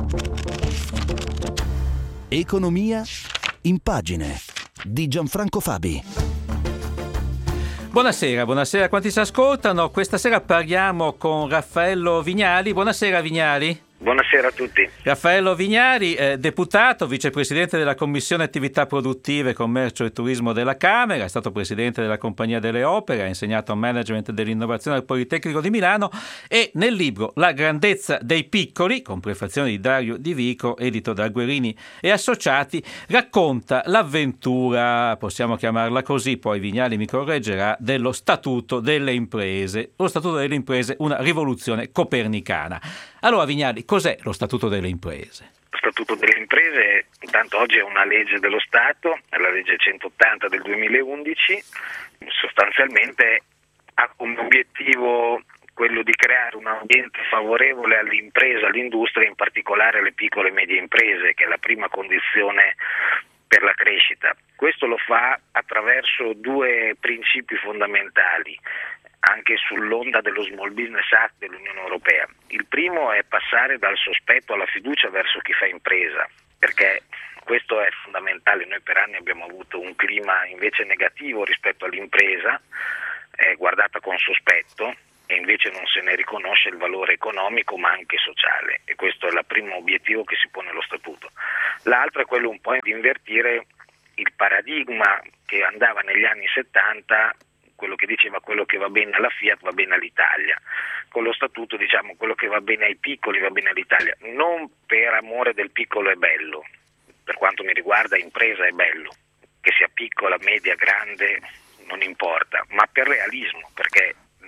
Economia in pagine di Gianfranco Fabi. Buonasera a quanti ci ascoltano. Questa sera parliamo con Raffaello Vignali. Buonasera Vignali. Buonasera a tutti. Raffaello Vignali, deputato, vicepresidente della Commissione Attività Produttive, Commercio e Turismo della Camera, è stato presidente della Compagnia delle Opere, ha insegnato Management dell'Innovazione al Politecnico di Milano e nel libro La grandezza dei piccoli, con prefazione di Dario Di Vico, edito da Guerini e Associati, racconta l'avventura, possiamo chiamarla così, poi Vignali mi correggerà, dello Statuto delle Imprese. Lo Statuto delle Imprese, una rivoluzione copernicana. Allora Vignali, cos'è lo Statuto delle Imprese? Lo Statuto delle Imprese, intanto oggi è una legge dello Stato, è la legge 180 del 2011, sostanzialmente ha come obiettivo quello di creare un ambiente favorevole all'impresa, all'industria, in particolare alle piccole e medie imprese, che è la prima condizione per la crescita. Questo lo fa attraverso due principi fondamentali, anche sull'onda dello Small Business Act dell'Unione Europea. Il primo è passare dal sospetto alla fiducia verso chi fa impresa, perché questo è fondamentale. Noi per anni abbiamo avuto un clima invece negativo rispetto all'impresa, è guardata con sospetto e invece non se ne riconosce il valore economico ma anche sociale, e questo è il primo obiettivo che si pone lo Statuto. L'altro è quello un po' di invertire il paradigma che andava negli anni 70, quello che diceva quello che va bene alla Fiat va bene all'Italia. Con lo Statuto diciamo quello che va bene ai piccoli va bene all'Italia, non per amore del piccolo è bello, per quanto mi riguarda impresa è bello, che sia piccola, media, grande, non importa, ma per realismo, perché il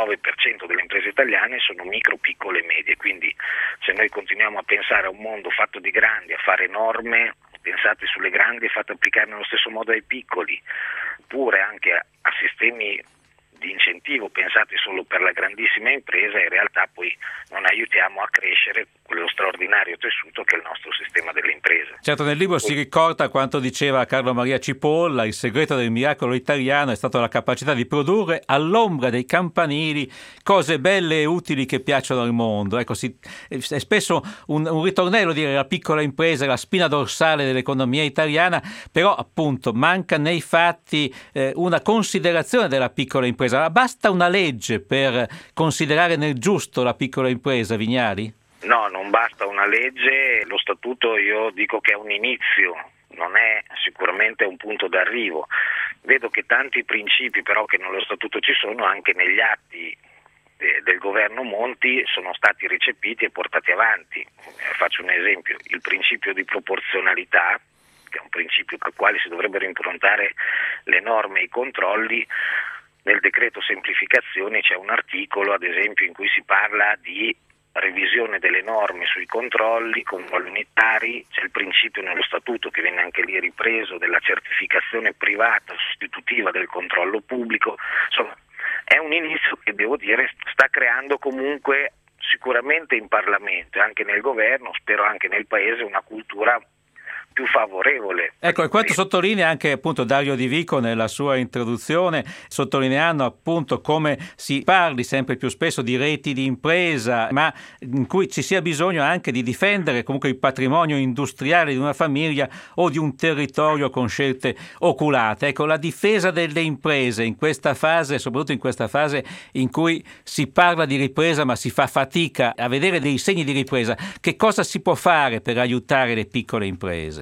99% delle imprese italiane sono micro, piccole e medie, quindi se noi continuiamo a pensare a un mondo fatto di grandi, a fare norme pensate sulle grandi e fate applicare nello stesso modo ai piccoli, oppure anche a sistemi di incentivo pensati solo per la grandissima impresa, in realtà poi non aiutiamo a crescere quello straordinario tessuto che è il nostro sistema delle imprese. Certo, nel libro si ricorda quanto diceva Carlo Maria Cipolla: il segreto del miracolo italiano è stata la capacità di produrre all'ombra dei campanili cose belle e utili che piacciono al mondo. Ecco, è spesso un ritornello dire la piccola impresa, la spina dorsale dell'economia italiana, però appunto manca nei fatti una considerazione della piccola impresa. Basta una legge per considerare nel giusto la piccola impresa, Vignali? No, non basta una legge. Lo Statuto io dico che è un inizio, non è sicuramente un punto d'arrivo. Vedo che tanti principi però che nello Statuto ci sono, anche negli atti del governo Monti, sono stati recepiti e portati avanti. Faccio un esempio: il principio di proporzionalità, che è un principio al quale si dovrebbero improntare le norme e i controlli. Nel decreto semplificazioni c'è un articolo, ad esempio, in cui si parla di revisione delle norme sui controlli unitari. C'è il principio nello Statuto, che viene anche lì ripreso, della certificazione privata sostitutiva del controllo pubblico. Insomma, è un inizio che, devo dire, sta creando comunque sicuramente in Parlamento e anche nel governo, spero anche nel Paese, una cultura più favorevole. Ecco, e questo sottolinea anche appunto Dario Di Vico nella sua introduzione, sottolineando appunto come si parli sempre più spesso di reti di impresa, ma in cui ci sia bisogno anche di difendere comunque il patrimonio industriale di una famiglia o di un territorio con scelte oculate. Ecco, la difesa delle imprese in questa fase, soprattutto in questa fase in cui si parla di ripresa ma si fa fatica a vedere dei segni di ripresa, che cosa si può fare per aiutare le piccole imprese?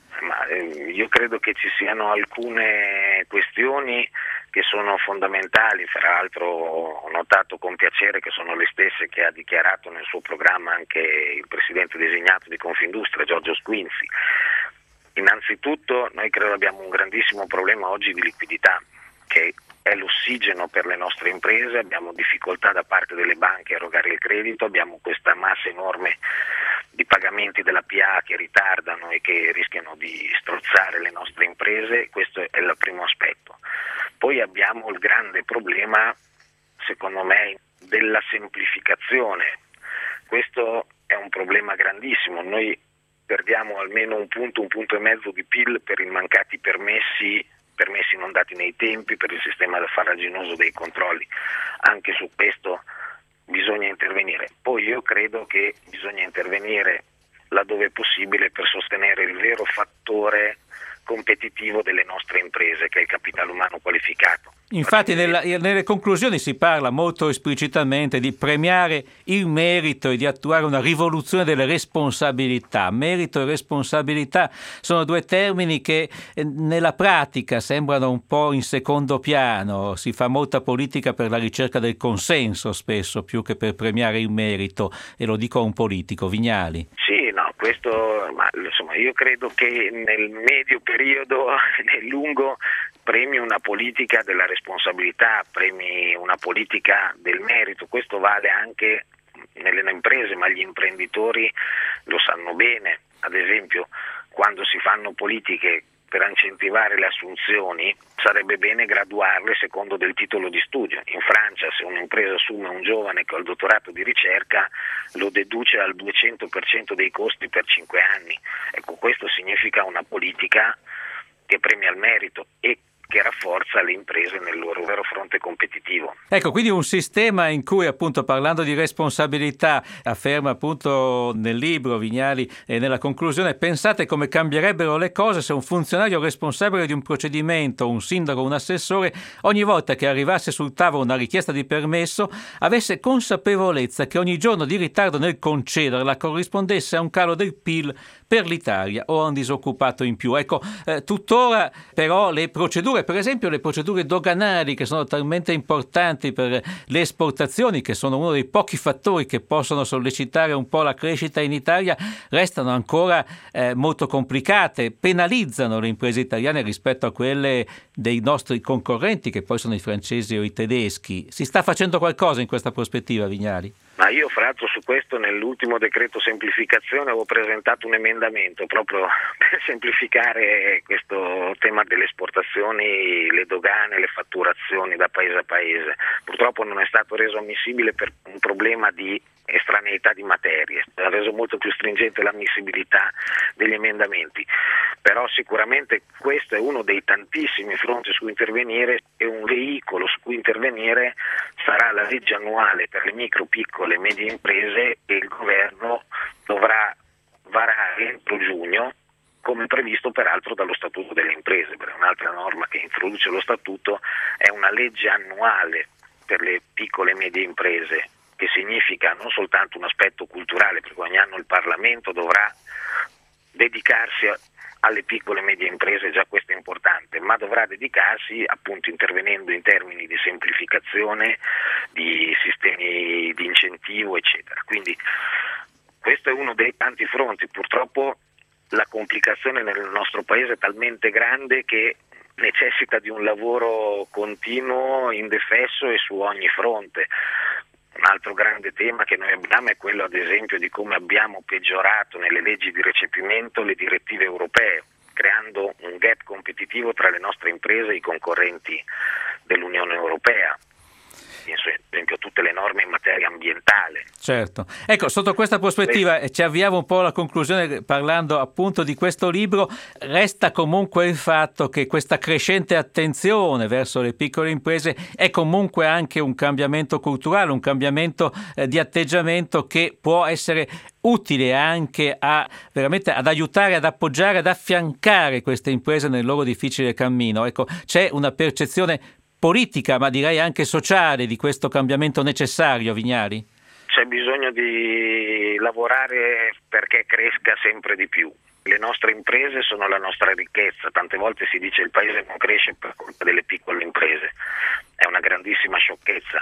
Io credo che ci siano alcune questioni che sono fondamentali. Fra l'altro ho notato con piacere che sono le stesse che ha dichiarato nel suo programma anche il presidente designato di Confindustria, Giorgio Squinzi. Innanzitutto noi credo abbiamo un grandissimo problema oggi di liquidità, che è l'ossigeno per le nostre imprese. Abbiamo difficoltà da parte delle banche a erogare il credito, abbiamo questa massa enorme di pagamenti della PA che ritardano e che rischiano di strozzare le nostre imprese. Questo è il primo aspetto. Poi abbiamo il grande problema, secondo me, della semplificazione. Questo è un problema grandissimo. Noi perdiamo almeno un punto e mezzo di PIL per i mancati permessi non dati nei tempi, per il sistema farraginoso dei controlli. Anche su questo bisogna intervenire. Poi io credo che bisogna intervenire laddove è possibile per sostenere il vero fattore competitivo delle nostre imprese, che è il capitale umano qualificato. Infatti nelle conclusioni si parla molto esplicitamente di premiare il merito e di attuare una rivoluzione delle responsabilità. Merito e responsabilità sono due termini che nella pratica sembrano un po' in secondo piano. Si fa molta politica per la ricerca del consenso spesso, più che per premiare il merito, e lo dico a un politico, Vignali. Sì, no, questo, ma insomma, io credo che nel medio periodo, nel lungo, premi una politica della responsabilità, premi una politica del merito. Questo vale anche nelle imprese, ma gli imprenditori lo sanno bene. Ad esempio, quando si fanno politiche per incentivare le assunzioni, sarebbe bene graduarle secondo del titolo di studio. In Francia, se un'impresa assume un giovane che ha il dottorato di ricerca, lo deduce al 200% dei costi per 5 anni. Ecco, questo significa una politica che premia il merito e che rafforza le imprese nel loro vero fronte competitivo. Ecco, quindi un sistema in cui, appunto, parlando di responsabilità, afferma appunto nel libro Vignali e nella conclusione: pensate come cambierebbero le cose se un funzionario responsabile di un procedimento, un sindaco, un assessore, ogni volta che arrivasse sul tavolo una richiesta di permesso, avesse consapevolezza che ogni giorno di ritardo nel concederla corrispondesse a un calo del PIL per l'Italia o a un disoccupato in più. Ecco, tuttora però le procedure, per esempio le procedure doganali, che sono talmente importanti per le esportazioni, che sono uno dei pochi fattori che possono sollecitare un po' la crescita in Italia, restano ancora molto complicate, penalizzano le imprese italiane rispetto a quelle dei nostri concorrenti, che poi sono i francesi o i tedeschi. Si sta facendo qualcosa in questa prospettiva, Vignali? Ma io, fra l'altro, su questo nell'ultimo decreto semplificazione avevo presentato un emendamento proprio per semplificare questo tema delle esportazioni, le dogane, le fatturazioni da paese a paese. Purtroppo non è stato reso ammissibile per un problema di estraneità di materie, ha reso molto più stringente l'ammissibilità degli emendamenti, però sicuramente questo è uno dei tantissimi fronti su cui intervenire, e un veicolo su cui intervenire sarà la legge annuale per le micro, piccole e medie imprese, che il governo dovrà varare entro giugno, come previsto peraltro dallo Statuto delle imprese, perché un'altra norma che introduce lo Statuto è una legge annuale per le piccole e medie imprese, che significa non soltanto un aspetto culturale, perché ogni anno il Parlamento dovrà dedicarsi alle piccole e medie imprese, già questo è importante, ma dovrà dedicarsi, appunto, intervenendo in termini di semplificazione, di sistemi di incentivo, eccetera. Quindi questo è uno dei tanti fronti. Purtroppo la complicazione nel nostro paese è talmente grande che necessita di un lavoro continuo, indefesso e su ogni fronte. Un altro grande tema che noi abbiamo è quello, ad esempio, di come abbiamo peggiorato nelle leggi di recepimento le direttive europee, creando un gap competitivo tra le nostre imprese e i concorrenti dell'Unione Europea. Penso, ad esempio, a tutte le norme in materia ambientale. Certo. Ecco, sotto questa prospettiva ci avviamo un po' alla conclusione parlando appunto di questo libro. Resta comunque il fatto che questa crescente attenzione verso le piccole imprese è comunque anche un cambiamento culturale, un cambiamento di atteggiamento che può essere utile anche veramente ad aiutare, ad appoggiare, ad affiancare queste imprese nel loro difficile cammino. Ecco, c'è una percezione politica, ma direi anche sociale, di questo cambiamento necessario, Vignali? C'è bisogno di lavorare perché cresca sempre di più. Le nostre imprese sono la nostra ricchezza. Tante volte si dice il paese non cresce per colpa delle piccole imprese. È una grandissima sciocchezza.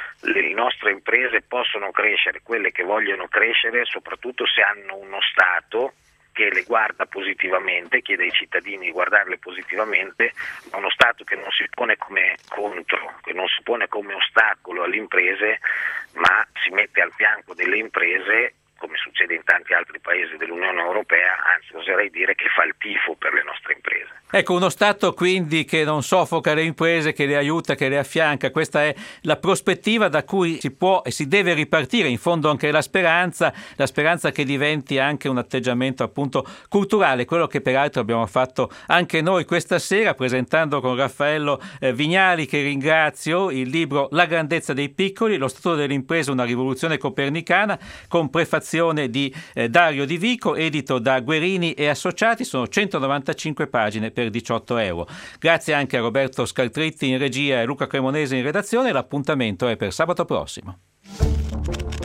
Le nostre imprese possono crescere, quelle che vogliono crescere, soprattutto se hanno uno Stato che le guarda positivamente, chiede ai cittadini di guardarle positivamente, ma uno Stato che non si pone come contro, che non si pone come ostacolo alle imprese, ma si mette al fianco delle imprese, come succede in tanti altri paesi dell'Unione Europea, anzi oserei dire che fa il tifo per le nostre imprese. Ecco, uno Stato quindi che non soffoca le imprese, che le aiuta, che le affianca. Questa è la prospettiva da cui si può e si deve ripartire, in fondo anche la speranza che diventi anche un atteggiamento appunto culturale, quello che peraltro abbiamo fatto anche noi questa sera presentando con Raffaello Vignali, che ringrazio, il libro La grandezza dei piccoli, lo Statuto delle imprese, una rivoluzione copernicana, con prefazione redazione di Dario Di Vico, edito da Guerini e Associati. Sono 195 pagine per 18 euro. Grazie anche a Roberto Scaltritti in regia e Luca Cremonese in redazione. L'appuntamento è per sabato prossimo.